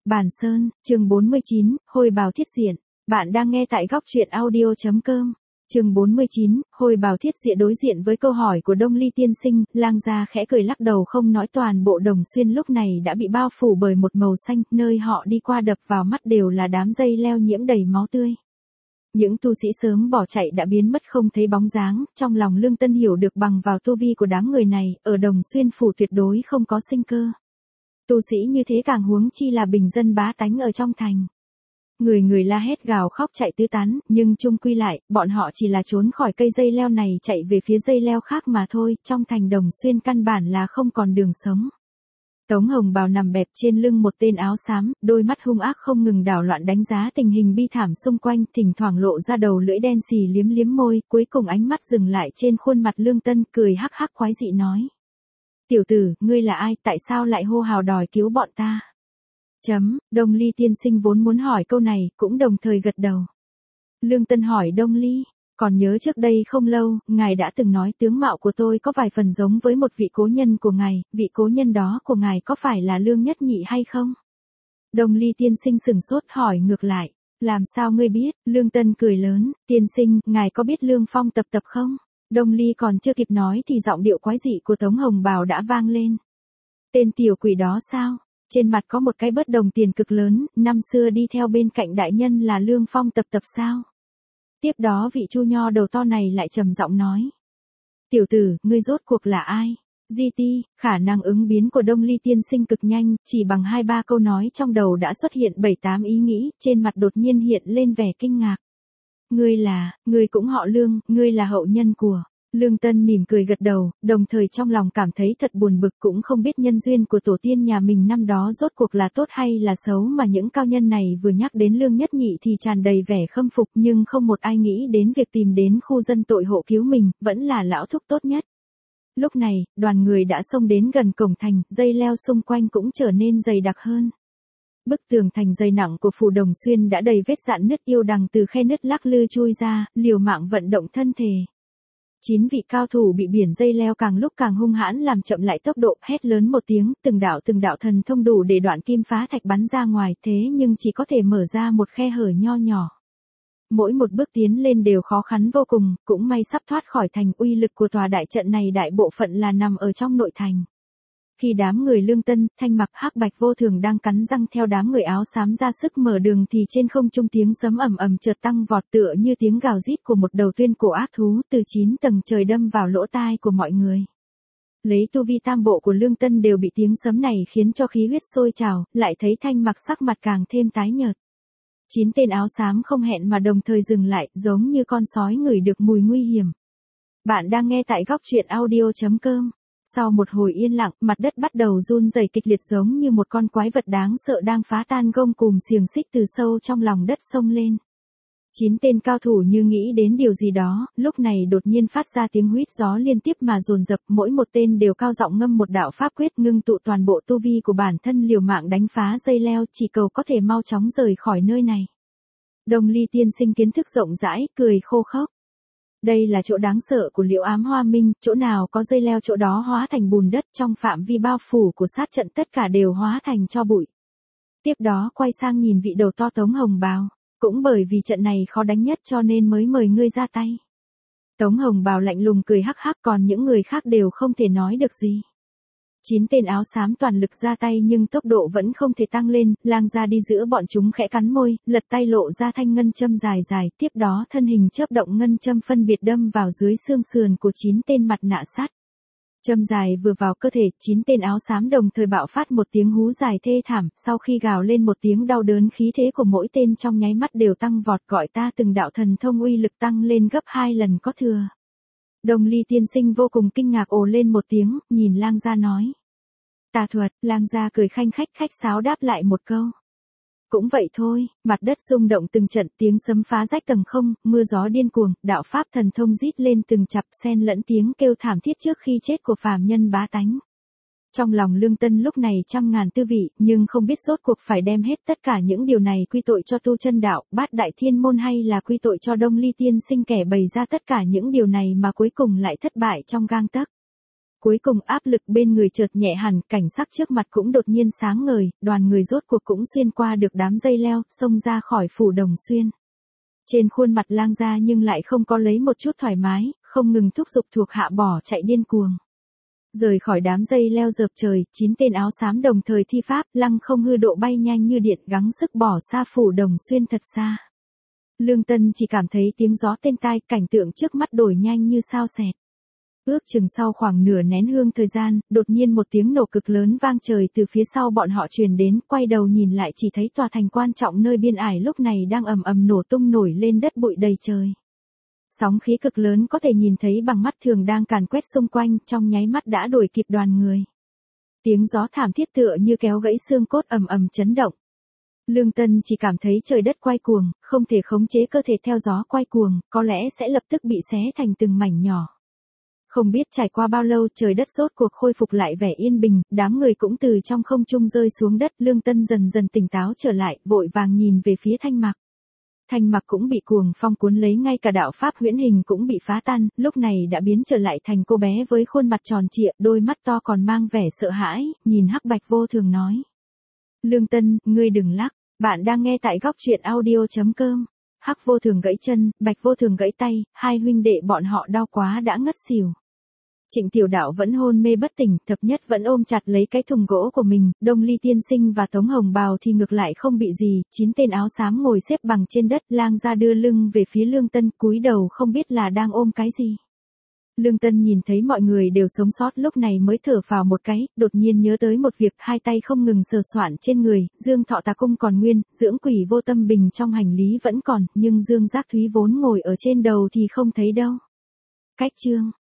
Bản Sơn, chương 49, Hồi bào thiết diện. Bạn đang nghe tại góc truyện audio.com. Chương 49, Hồi bào thiết diện. Đối diện với câu hỏi của Đông Ly tiên sinh, Lang gia khẽ cười lắc đầu không nói. Toàn bộ Đồng Xuyên lúc này đã bị bao phủ bởi một màu xanh, nơi họ đi qua đập vào mắt đều là đám dây leo nhiễm đầy máu tươi. Những tu sĩ sớm bỏ chạy đã biến mất không thấy bóng dáng, trong lòng Lương Tân hiểu được bằng vào tu vi của đám người này, ở Đồng Xuyên phủ tuyệt đối không có sinh cơ. Tu sĩ như thế càng huống chi là bình dân bá tánh ở trong thành. Người người la hét gào khóc chạy tứ tán, nhưng chung quy lại, bọn họ chỉ là trốn khỏi cây dây leo này chạy về phía dây leo khác mà thôi, trong thành Đồng Xuyên căn bản là không còn đường sống. Tống Hồng Bào nằm bẹp trên lưng một tên áo xám, đôi mắt hung ác không ngừng đảo loạn đánh giá tình hình bi thảm xung quanh, thỉnh thoảng lộ ra đầu lưỡi đen xì liếm liếm môi, cuối cùng ánh mắt dừng lại trên khuôn mặt Lương Tân, cười hắc hắc quái dị nói. Tiểu tử, ngươi là ai, tại sao lại hô hào đòi cứu bọn ta? Đông Ly tiên sinh vốn muốn hỏi câu này, cũng đồng thời gật đầu. Lương Tân hỏi Đông Ly, còn nhớ trước đây không lâu, ngài đã từng nói tướng mạo của tôi có vài phần giống với một vị cố nhân của ngài, vị cố nhân đó của ngài có phải là Lương Nhất Nhị hay không? Đông Ly tiên sinh sừng sốt hỏi ngược lại, làm sao ngươi biết? Lương Tân cười lớn, tiên sinh, ngài có biết Lương Phong tập không? Đông Ly còn chưa kịp nói thì giọng điệu quái dị của Tống Hồng Bào đã vang lên. Tên tiểu quỷ đó sao? Trên mặt có một cái bớt đồng tiền cực lớn, năm xưa đi theo bên cạnh đại nhân là Lương Phong tập sao? Tiếp đó vị chu nho đầu to này lại trầm giọng nói. Tiểu tử, ngươi rốt cuộc là ai? GT, khả năng ứng biến của Đông Ly tiên sinh cực nhanh, chỉ bằng 2-3 câu nói trong đầu đã xuất hiện 7-8 ý nghĩ, trên mặt đột nhiên hiện lên vẻ kinh ngạc. Ngươi cũng họ Lương, ngươi là hậu nhân của. Lương Tân mỉm cười gật đầu, đồng thời trong lòng cảm thấy thật buồn bực, cũng không biết nhân duyên của tổ tiên nhà mình năm đó rốt cuộc là tốt hay là xấu, mà những cao nhân này vừa nhắc đến Lương Nhất Nhị thì tràn đầy vẻ khâm phục, nhưng không một ai nghĩ đến việc tìm đến khu dân tội hộ cứu mình, vẫn là lão thúc tốt nhất. Lúc này, đoàn người đã xông đến gần cổng thành, dây leo xung quanh cũng trở nên dày đặc hơn. Bức tường thành dày nặng của phủ Đồng Xuyên đã đầy vết rạn nứt, yêu đằng từ khe nứt lắc lư chui ra, liều mạng vận động thân thể. 9 vị cao thủ bị biển dây leo càng lúc càng hung hãn làm chậm lại tốc độ, hét lớn một tiếng, từng đạo thần thông đủ để đoạn kim phá thạch bắn ra ngoài, thế nhưng chỉ có thể mở ra một khe hở nho nhỏ. Mỗi một bước tiến lên đều khó khăn vô cùng, cũng may sắp thoát khỏi thành. Uy lực của tòa đại trận này đại bộ phận là nằm ở trong nội thành. Khi đám người Lương Tân, Thanh Mặc, Hắc Bạch vô thường đang cắn răng theo đám người áo xám ra sức mở đường thì trên không trung tiếng sấm ầm ầm chợt tăng vọt, tựa như tiếng gào rít của một đầu tuyên cổ ác thú, từ 9 tầng trời đâm vào lỗ tai của mọi người. Lấy tu vi tam bộ của Lương Tân đều bị tiếng sấm này khiến cho khí huyết sôi trào, lại thấy Thanh Mặc sắc mặt càng thêm tái nhợt. 9 tên áo xám không hẹn mà đồng thời dừng lại, giống như con sói ngửi được mùi nguy hiểm. Bạn đang nghe tại góc truyện audio.com. Sau một hồi yên lặng, mặt đất bắt đầu run rẩy kịch liệt, giống như một con quái vật đáng sợ đang phá tan gông cùm xiềng xích từ sâu trong lòng đất xông lên. 9 tên cao thủ như nghĩ đến điều gì đó, lúc này đột nhiên phát ra tiếng huýt gió liên tiếp mà dồn dập, mỗi một tên đều cao giọng ngâm một đạo pháp quyết, ngưng tụ toàn bộ tu vi của bản thân liều mạng đánh phá dây leo, chỉ cầu có thể mau chóng rời khỏi nơi này. Đông Ly tiên sinh kiến thức rộng rãi, cười khô khốc. Đây là chỗ đáng sợ của Liễu Ám Hoa Minh, chỗ nào có dây leo chỗ đó hóa thành bùn đất, trong phạm vi bao phủ của sát trận tất cả đều hóa thành tro bụi. Tiếp đó quay sang nhìn vị đầu to Tống Hồng Bào, cũng bởi vì trận này khó đánh nhất cho nên mới mời ngươi ra tay. Tống Hồng Bào lạnh lùng cười hắc hắc, còn những người khác đều không thể nói được gì. 9 tên áo xám toàn lực ra tay nhưng tốc độ vẫn không thể tăng lên, Lang gia đi giữa bọn chúng khẽ cắn môi, lật tay lộ ra thanh ngân châm dài dài, tiếp đó thân hình chớp động ngân châm phân biệt đâm vào dưới xương sườn của 9 tên mặt nạ sắt. Châm dài vừa vào cơ thể, 9 tên áo xám đồng thời bạo phát một tiếng hú dài thê thảm, sau khi gào lên một tiếng đau đớn, khí thế của mỗi tên trong nháy mắt đều tăng vọt, gọi ta từng đạo thần thông uy lực tăng lên gấp 2 lần có thừa. Đông Ly tiên sinh vô cùng kinh ngạc ồ lên một tiếng, nhìn Lang gia nói. Tà thuật. Lang gia cười khanh khách khách sáo đáp lại một câu. Cũng vậy thôi, mặt đất rung động từng trận, tiếng sấm phá rách tầng không, mưa gió điên cuồng, đạo pháp thần thông rít lên từng chặp, xen lẫn tiếng kêu thảm thiết trước khi chết của phàm nhân bá tánh. Trong lòng Lương Tân lúc này trăm ngàn tư vị, nhưng không biết rốt cuộc phải đem hết tất cả những điều này quy tội cho tu chân đạo, Bát Đại Thiên môn hay là quy tội cho Đông Ly tiên sinh kẻ bày ra tất cả những điều này mà cuối cùng lại thất bại trong gang tấc. Cuối cùng áp lực bên người chợt nhẹ hẳn, cảnh sắc trước mặt cũng đột nhiên sáng ngời, đoàn người rốt cuộc cũng xuyên qua được đám dây leo, xông ra khỏi phủ Đồng Xuyên. Trên khuôn mặt Lang gia nhưng lại không có lấy một chút thoải mái, không ngừng thúc giục thuộc hạ bỏ chạy điên cuồng. Rời khỏi đám dây leo rợp trời, 9 tên áo xám đồng thời thi pháp, lăng không hư độ bay nhanh như điện, gắng sức bỏ xa phủ Đồng Xuyên thật xa. Lương Tân chỉ cảm thấy tiếng gió tên tai, cảnh tượng trước mắt đổi nhanh như sao xẹt. Ước chừng sau khoảng nửa nén hương thời gian, đột nhiên một tiếng nổ cực lớn vang trời từ phía sau bọn họ truyền đến, quay đầu nhìn lại chỉ thấy tòa thành quan trọng nơi biên ải lúc này đang ầm ầm nổ tung nổi lên, đất bụi đầy trời. Sóng khí cực lớn có thể nhìn thấy bằng mắt thường đang càn quét xung quanh, trong nháy mắt đã đuổi kịp đoàn người. Tiếng gió thảm thiết tựa như kéo gãy xương cốt ầm ầm chấn động. Lương Tân chỉ cảm thấy trời đất quay cuồng, không thể khống chế cơ thể theo gió quay cuồng, có lẽ sẽ lập tức bị xé thành từng mảnh nhỏ. Không biết trải qua bao lâu trời đất rốt cuộc khôi phục lại vẻ yên bình, đám người cũng từ trong không trung rơi xuống đất. Lương Tân dần dần tỉnh táo trở lại, vội vàng nhìn về phía Thanh Mặc. Thanh Mặc cũng bị cuồng phong cuốn lấy, ngay cả đạo pháp huyễn hình cũng bị phá tan, lúc này đã biến trở lại thành cô bé với khuôn mặt tròn trịa, đôi mắt to còn mang vẻ sợ hãi, nhìn Hắc Bạch Vô Thường nói. Lương Tân, ngươi đừng lắc, bạn đang nghe tại góc truyện audio.com. Hắc Vô Thường gãy chân, Bạch Vô Thường gãy tay, hai huynh đệ bọn họ đau quá đã ngất xỉu. Trịnh Tiểu Đạo vẫn hôn mê bất tỉnh, Thập Nhất vẫn ôm chặt lấy cái thùng gỗ của mình, Đông Ly Tiên Sinh và Tống Hồng Bào thì ngược lại không bị gì, 9 tên áo xám ngồi xếp bằng trên đất, Lang gia đưa lưng về phía Lương Tân, cúi đầu không biết là đang ôm cái gì. Lương Tân nhìn thấy mọi người đều sống sót lúc này mới thở phào một cái, đột nhiên nhớ tới một việc, hai tay không ngừng sờ soạn trên người, Dương Thọ Tà Cung còn nguyên, Dưỡng Quỷ Vô Tâm Bình trong hành lý vẫn còn, nhưng Dương Giác Thúy vốn ngồi ở trên đầu thì không thấy đâu. Cách chương